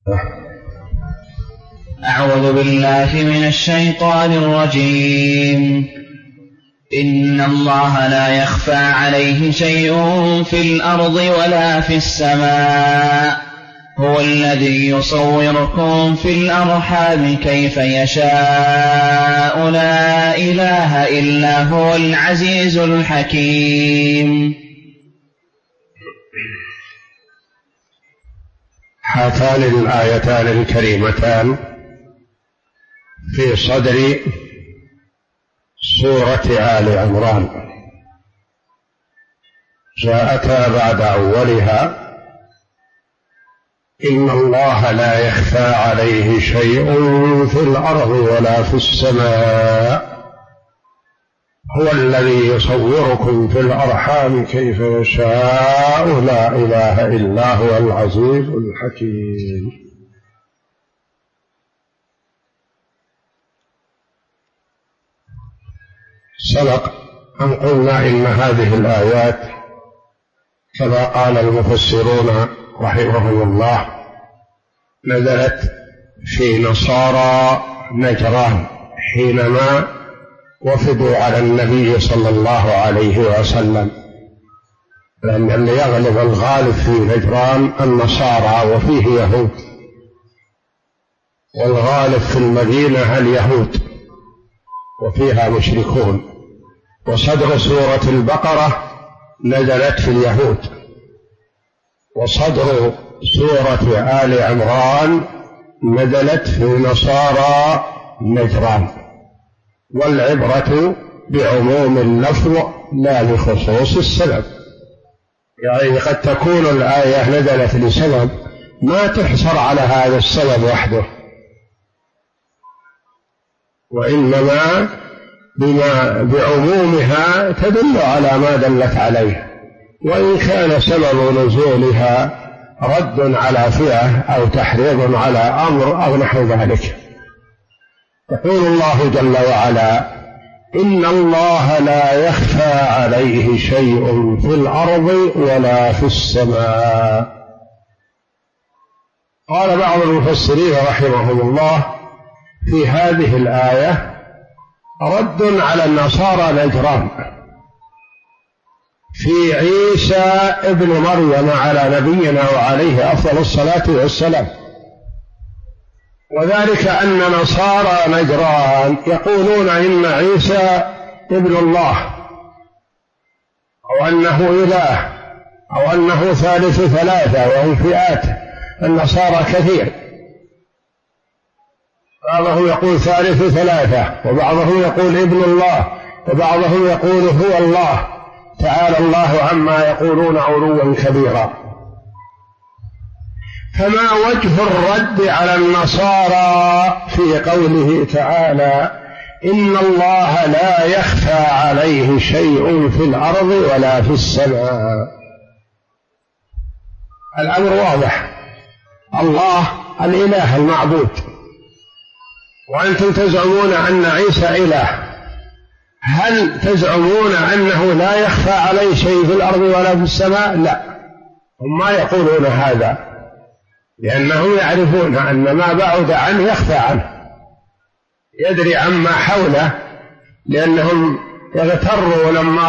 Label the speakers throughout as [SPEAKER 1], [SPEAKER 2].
[SPEAKER 1] أعوذ بالله من الشيطان الرجيم. إن الله لا يخفى عليه شيء في الأرض ولا في السماء، هو الذي يصوركم في الأرحام كيف يشاء، لا إله إلا هو العزيز الحكيم.
[SPEAKER 2] هاتان الآيتان الكريمتان في صدر سورة آل عمران جاءتا بعد أولها إن الله لا يخفى عليه شيء في الأرض ولا في السماء، هو الذي يصوركم في الأرحام كيف يشاء، لا إله إلا هو العزيز الحكيم. سبق أن قلنا إن هذه الآيات كما قال المفسرون رحمهم الله نزلت في نصارى نجران حينما وفدوا على النبي صلى الله عليه وسلم، لأن اللي يغلب الغالب في نجران النصارى وفيه يهود، والغالب في المدينة اليهود وفيها مشركون. وصدر سورة البقرة نزلت في اليهود، وصدر سورة آل عمران نزلت في نصارى نجران، والعبرة بعموم اللفظ لا لخصوص السبب. يعني قد تكون الآية نزلت لسبب ما تحصر على هذا السبب وحده، وإنما بما بعمومها تدل على ما دلت عليه، وإن كان سبب نزولها رد على فئة أو تحريض على أمر أو نحو ذلك. يقول الله جل وعلا: إن الله لا يخفى عليه شيء في الأرض ولا في السماء. قال بعض المفسرين رحمهم الله في هذه الآية رد على النصارى نجران في عيسى ابن مريم على نبينا وعليه أفضل الصلاة والسلام، وذلك أن نصارى نجران يقولون إن عيسى ابن الله، أو أنه إله، أو أنه ثالث ثلاثة، وهم فئات النصارى كثير، بعضهم يقول ثالث ثلاثة، وبعضهم يقول ابن الله، وبعضهم يقول هو الله، تعالى الله عما يقولون علوا كبيرا. فما وجه الرد على النصارى في قوله تعالى: إن الله لا يخفى عليه شيء في الأرض ولا في السماء؟ الأمر واضح، الله الإله المعبود، وأنتم تزعمون أن عيسى إله، هل تزعمون أنه لا يخفى عليه شيء في الأرض ولا في السماء؟ لا، هم ما يقولون هذا، لأنهم يعرفون أن ما بعد عنه يخفى عنه، يدري عما حوله، لأنهم يغتروا لما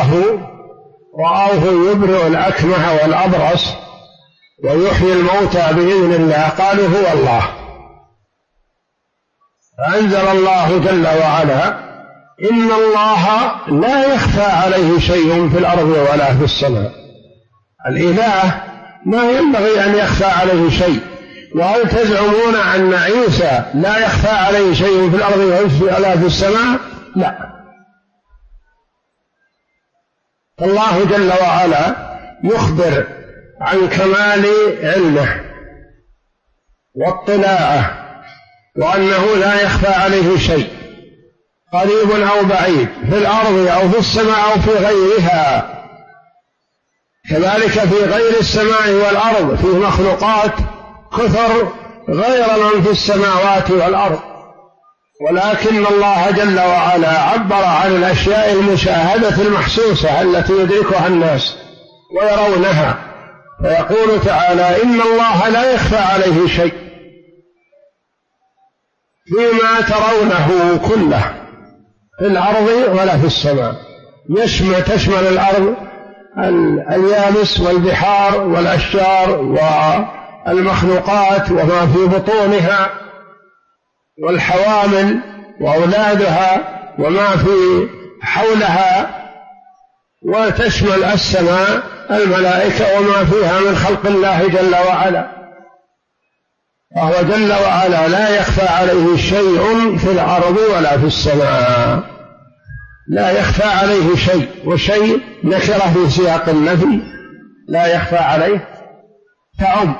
[SPEAKER 2] رآه يبرئ الأكمه والأبرص ويحيي الموتى بإذن الله، قالوا هو الله. فأنزل الله جل وعلا: إن الله لا يخفى عليه شيء في الأرض ولا في السماء. الإله ما ينبغي أن يخفى عليه شيء. وهل تزعمون أن عيسى لا يخفى عليه شيء في الأرض ولا في السماء؟ لا. الله جل وعلا يخبر عن كمال علمه واطلاعه، وأنه لا يخفى عليه شيء قريب أو بعيد في الأرض أو في السماء أو في غيرها. كذلك في غير السماء والأرض في مخلوقات كثر غير من في السماوات والأرض، ولكن الله جل وعلا عبر عن الأشياء المشاهدة المحسوسة التي يدركها الناس ويرونها، فيقول تعالى إن الله لا يخفى عليه شيء فيما ترونه كله في الأرض ولا في السماء. تشمل الأرض اليابس والبحار والأشجار والمخلوقات وما في بطونها والحوامل وأولادها وما في حولها، وتشمل السماء الملائكة وما فيها من خلق الله جل وعلا. فهو جل وعلا لا يخفى عليه شيء في الأرض ولا في السماء، لا يخفى عليه شيء، وشيء نكرة في سياق النفي، لا يخفى عليه تعم.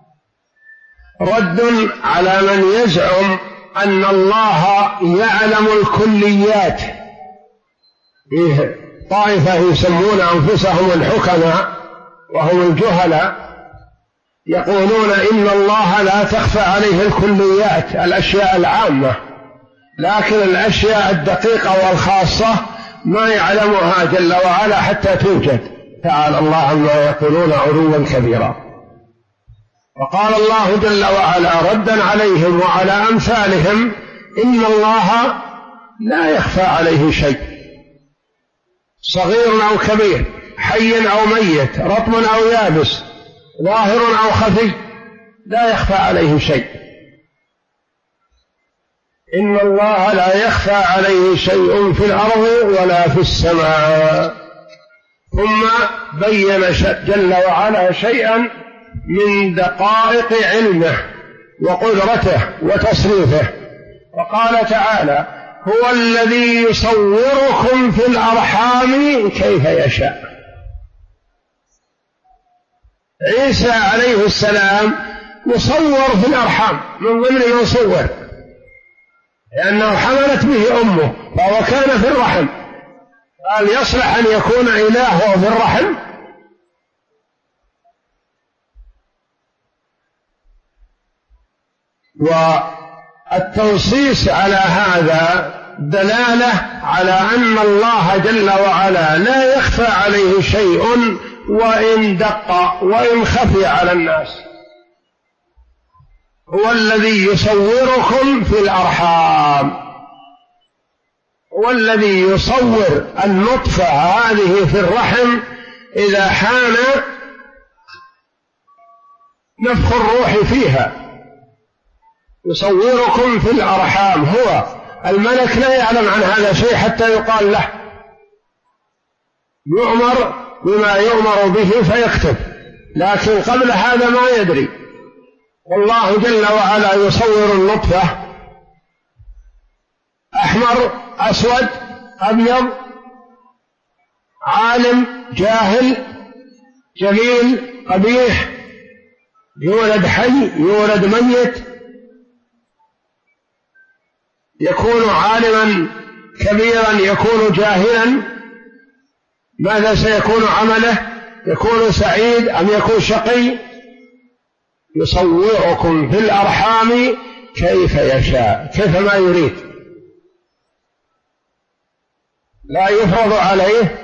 [SPEAKER 2] رد على من يزعم أن الله يعلم الكليات. فيه طائفة يسمون أنفسهم الحكماء وهم الجهلاء، يقولون إن الله لا تخفى عليه الكليات، الأشياء العامة، لكن الأشياء الدقيقة والخاصة ما يعلمها جل وعلا حتى توجد. تعالى الله عما يقولون علوا كبيرا. وقال الله جل وعلا ردا عليهم وعلى أمثالهم إن الله لا يخفى عليه شيء، صغير أو كبير، حي أو ميت، رطب أو يابس، ظاهر أو خفي، لا يخفى عليه شيء. إن الله لا يخفى عليه شيء في الأرض ولا في السماء. ثم بين جل وعلا شيئا من دقائق علمه وقدرته وتصريفه، وقال تعالى هو الذي يصوركم في الأرحام كيف يشاء. عيسى عليه السلام يصور في الأرحام، من ضمن من صور، لأنه حملت به أمه فهو كان في الرحم. قال يصلح أن يكون إله في الرحم؟ والتنصيص على هذا دلالة على أن الله جل وعلا لا يخفى عليه شيء وإن دق وإن خفي على الناس. هو الذي يصوركم في الأرحام، هو الذي يصور النطفة هذه في الرحم إذا حان نفخ الروح فيها، يصوركم في الأرحام. هو الملك لا يعلم عن هذا شيء حتى يقال له، يؤمر بما يؤمر به فيكتب، لكن قبل هذا ما يدري. والله جل وعلا يصور النطفة أحمر أسود أبيض، عالم جاهل جميل قبيح، يولد حي يولد ميت، يكون عالما كبيرا يكون جاهلا، ماذا سيكون عمله؟ يكون سعيد أم يكون شقي؟ يصوركم في الأرحام كيف يشاء، كيف ما يريد، لا يفرض عليه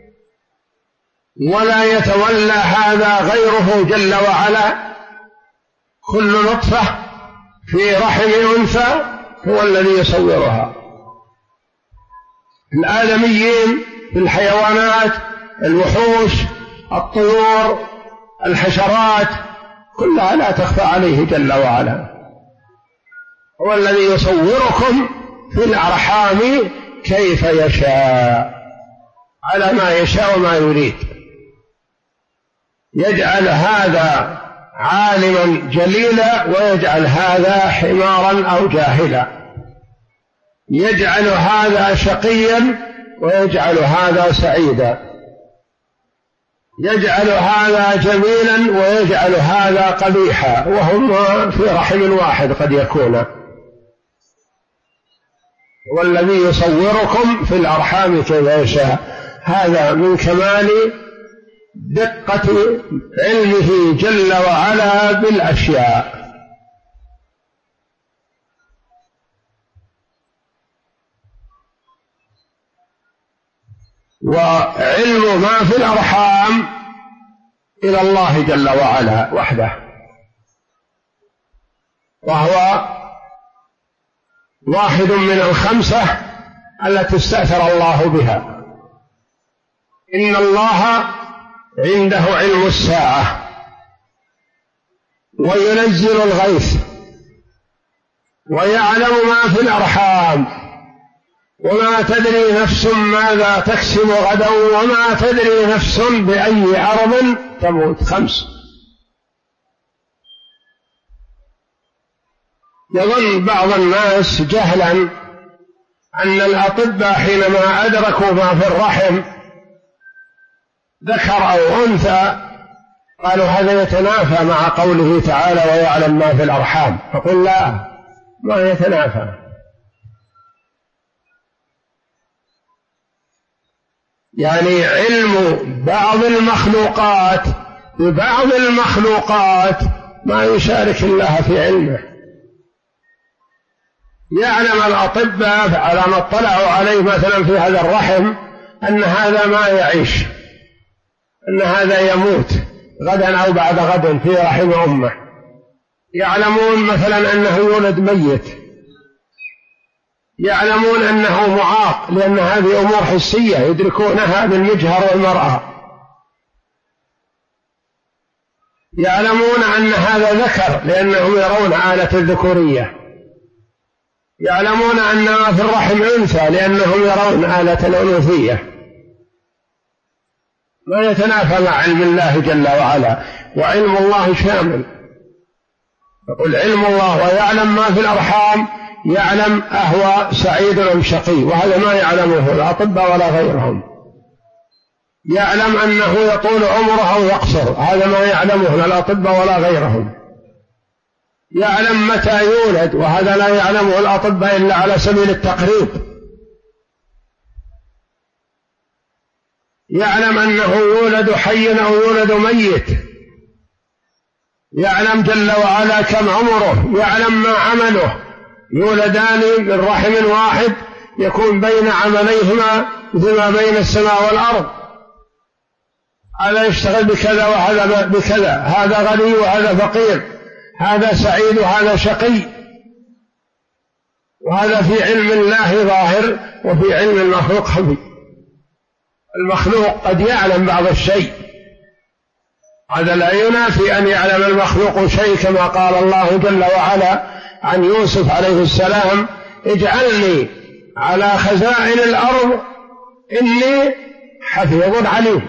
[SPEAKER 2] ولا يتولى هذا غيره جل وعلا. كل نطفة في رحم أنثى هو الذي يصورها. الآدميين في الحيوانات، الوحوش، الطيور، الحشرات، كلها لا تخفى عليه جل وعلا. هو الذي يصوركم في الأرحام كيف يشاء، على ما يشاء وما يريد. يجعل هذا عالما جليلا ويجعل هذا حمارا أو جاهلا، يجعل هذا شقيا ويجعل هذا سعيدا، يجعل هذا جميلا ويجعل هذا قبيحا، وهم في رحم واحد قد يكون. والذي يصوركم في الأرحام كيف يشاء، هذا من كمال دقة علمه جل وعلا بالأشياء. وعلم ما في الأرحام إلى الله جل وعلا وحده، وهو واحد من الخمسة التي استأثر الله بها. إن الله عنده علم الساعة وينزل الغيث ويعلم ما في الأرحام وما تدري نفس ماذا تكسب غدا وما تدري نفس بأي أرض تموت. 5. يظن بعض الناس جهلا أن الأطباء حينما أدركوا ما في الرحم ذكر أو أنثى قالوا هذا يتنافى مع قوله تعالى ويعلم ما في الأرحام. فقل لا، ما يتنافى. يعني علم بعض المخلوقات ببعض المخلوقات ما يشارك الله في علمه. يعلم الأطباء على ما اطلعوا عليه مثلا في هذا الرحم أن هذا ما يعيش، أن هذا يموت غدا أو بعد غد في رحم أمه. يعلمون مثلا أنه يولد ميت، يعلمون أنه معاق لأن هذه أمور حسية يدركونها بالمجهر والمرأة. يعلمون أن هذا ذكر لأنهم يرون آلة الذكورية. يعلمون أن ما في الرحم أنثى لأنهم يرون آلة الأنوثية. ما يتنافى مع علم الله جل وعلا، وعلم الله شامل. يقول علم الله ويعلم ما في الأرحام، يعلم أهو سعيد أم شقي، وهذا ما يعلمه الأطباء ولا غيرهم. يعلم أنه يطول عمره أو يقصر، هذا ما يعلمه الأطباء ولا غيرهم. يعلم متى يولد، وهذا لا يعلمه الأطباء إلا على سبيل التقريب. يعلم أنه يولد حيا أو يولد ميت، يعلم جل وعلا كم عمره، يعلم ما عمله. يولدان من رحم واحد يكون بين عمليهما مثل ما بين السماء والأرض. هذا يشتغل بكذا وهذا بكذا، هذا غني وهذا فقير، هذا سعيد وهذا شقي. وهذا في علم الله ظاهر وفي علم المخلوق خفي. المخلوق قد يعلم بعض الشيء، هذا لا ينافي أن يعلم المخلوق شيء، كما قال الله جل وعلا عن يوسف عليه السلام: اجعلني على خزائن الأرض إني حفيظ عليم.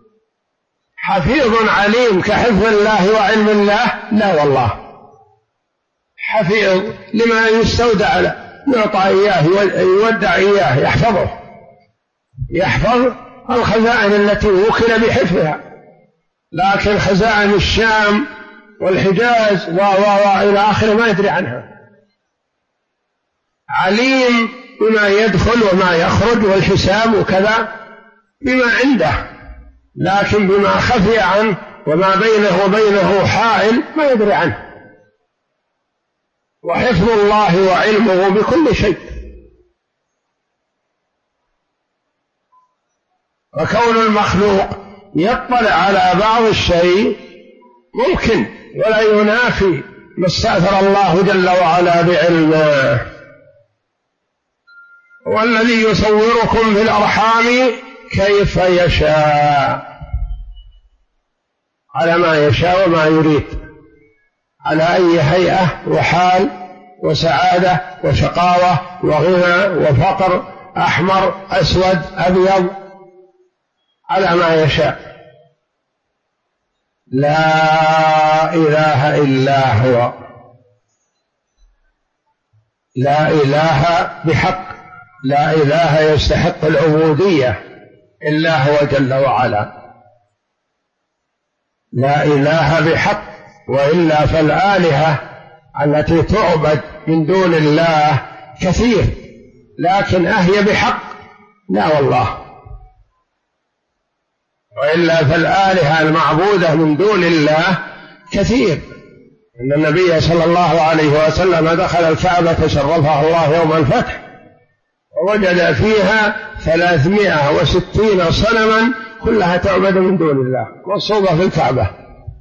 [SPEAKER 2] حفيظ عليم كحفظ الله وعلم الله؟ لا والله. حفيظ لما يستودع له، يعطى إياه يودع إياه، يحفظه، يحفظ الخزائن التي وكل بحفظها. لكن خزائن الشام والحجاز إلى آخره ما يدري عنها. عليم بما يدخل وما يخرج والحساب وكذا بما عنده، لكن بما خفي عنه وما بينه وبينه حائل ما يدري عنه. وحفظ الله وعلمه بكل شيء. وكون المخلوق يطلع على بعض الشيء ممكن ولا ينافي ما استأثر الله جل وعلا بعلمه. والذي يصوركم في الأرحام كيف يشاء، على ما يشاء وما يريد، على أي هيئة وحال وسعادة وشقاوة وغنى وفقر، أحمر أسود أبيض، على ما يشاء. لا إله إلا هو، لا إله بحق، لا إله يستحق العبودية إلا هو جل وعلا. لا إله بحق، وإلا فالآلهة التي تعبد من دون الله كثير، لكن أهي بحق؟ لا والله. وإلا فالآلهة المعبودة من دون الله كثير. إن النبي صلى الله عليه وسلم دخل الكعبة شرفها الله يوم الفتح ووجد فيها 360 صنما كلها تعبد من دون الله، منصوبة في الكعبة،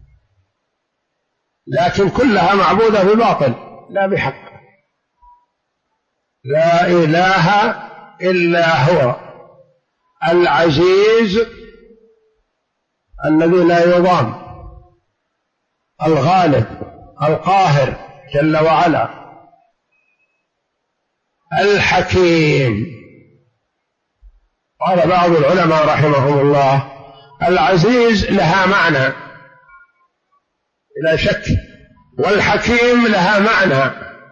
[SPEAKER 2] لكن كلها معبودة بباطل لا بحق. لا إله إلا هو العزيز الذي لا يضام، الغالب القاهر جل وعلا، الحكيم. قال بعض العلماء رحمهم الله: العزيز لها معنى بلا شك، والحكيم لها معنى،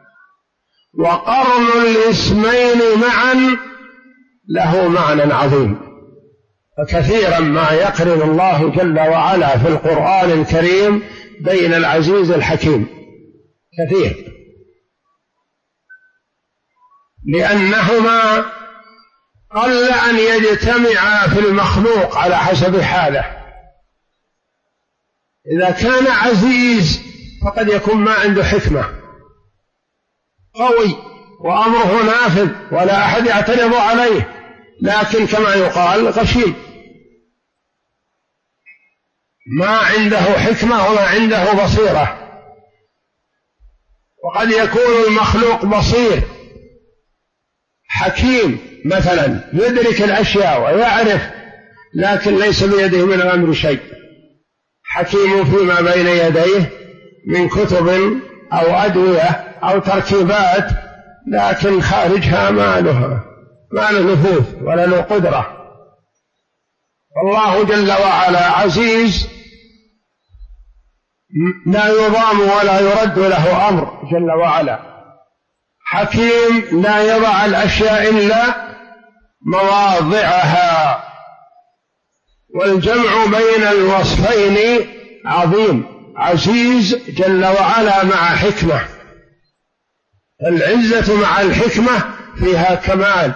[SPEAKER 2] وقرن الاسمين معا له معنى عظيم. فكثيرا ما يقرن الله جل وعلا في القرآن الكريم بين العزيز الحكيم، كثير، لأنهما قل أن يجتمعا في المخلوق على حسب حاله. إذا كان عزيز فقد يكون ما عنده حكمة، قوي وأمره نافذ ولا أحد يعترض عليه، لكن كما يقال غشيم، ما عنده حكمة وما عنده بصيرة. وقد يكون المخلوق بصير حكيم مثلا، يدرك الأشياء ويعرف، لكن ليس بيده من الأمر شيء. حكيم فيما بين يديه من كتب أو أدوية أو تركيبات، لكن خارجها ما له نفوذ ولا له قدرة. والله جل وعلا عزيز لا يضام ولا يرد له أمر جل وعلا، حكيم لا يضع الأشياء إلا مواضعها. والجمع بين الوصفين عظيم، عزيز جل وعلا مع حكمة، العزة مع الحكمة فيها كمال،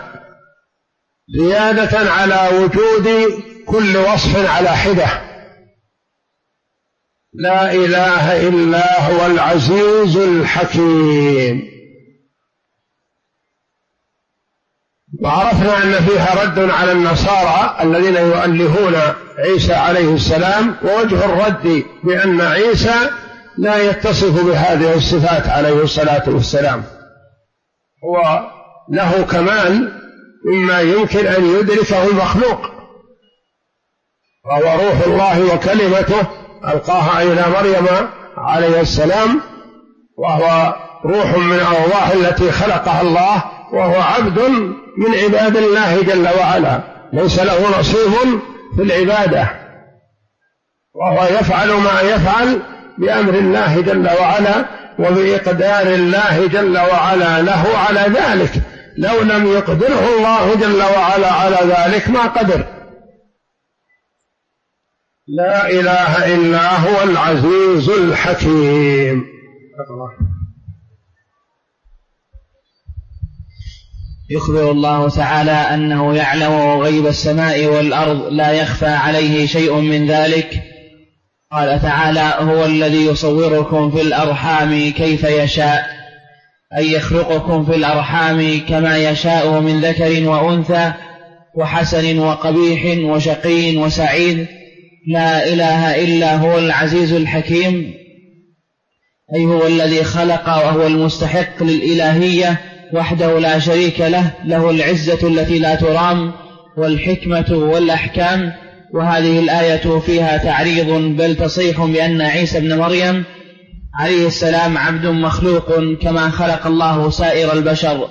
[SPEAKER 2] زيادة على وجود كل وصف على حدة. لا إله إلا هو العزيز الحكيم. وعرفنا أن فيها رد على النصارى الذين يؤلهون عيسى عليه السلام، ووجه الرد بأن عيسى لا يتصف بهذه الصفات عليه الصلاة والسلام، هو له كمال مما يمكن أن يدركه المخلوق، وهو روح الله وكلمته ألقاها إلى مريم عليه السلام، وهو روح من أرواح التي خلقها الله، وهو عبد من عباد الله جل وعلا، ليس له نصيب في العبادة، وهو يفعل ما يفعل بأمر الله جل وعلا وبإقدار الله جل وعلا له على ذلك. لو لم يقدره الله جل وعلا على ذلك ما قدر. لا إله إلا هو العزيز الحكيم.
[SPEAKER 1] يخبر الله تعالى أنه يعلم غيب السماء والأرض لا يخفى عليه شيء من ذلك. قال تعالى: هو الذي يصوركم في الأرحام كيف يشاء، أي يخلقكم في الأرحام كما يشاء من ذكر وأنثى وحسن وقبيح وشقي وسعيد. لا إله إلا هو العزيز الحكيم، أي هو الذي خلق وهو المستحق للإلهية وحده لا شريك له، له العزة التي لا ترام والحكمة والأحكام. وهذه الآية فيها تعريض بل تصريح بأن عيسى بن مريم عليه السلام عبد مخلوق كما خلق الله سائر البشر،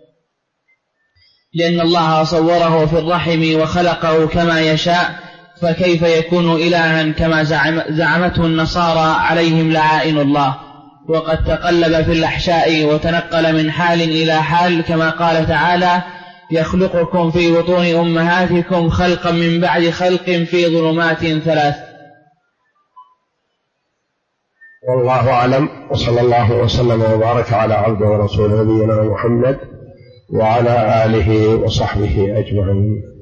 [SPEAKER 1] لأن الله صوره في الرحم وخلقه كما يشاء، فكيف يكون إلها كما زعمته النصارى عليهم لعائن الله. وقد تقلب في الأحشاء وتنقل من حال إلى حال، كما قال تعالى: يخلقكم في بطون أمهاتكم خلقا من بعد خلق في ظلمات 3.
[SPEAKER 2] والله أعلم، وصلى الله وسلم وبارك على عبده ورسوله نبينا محمد وعلى آله وصحبه أجمعين.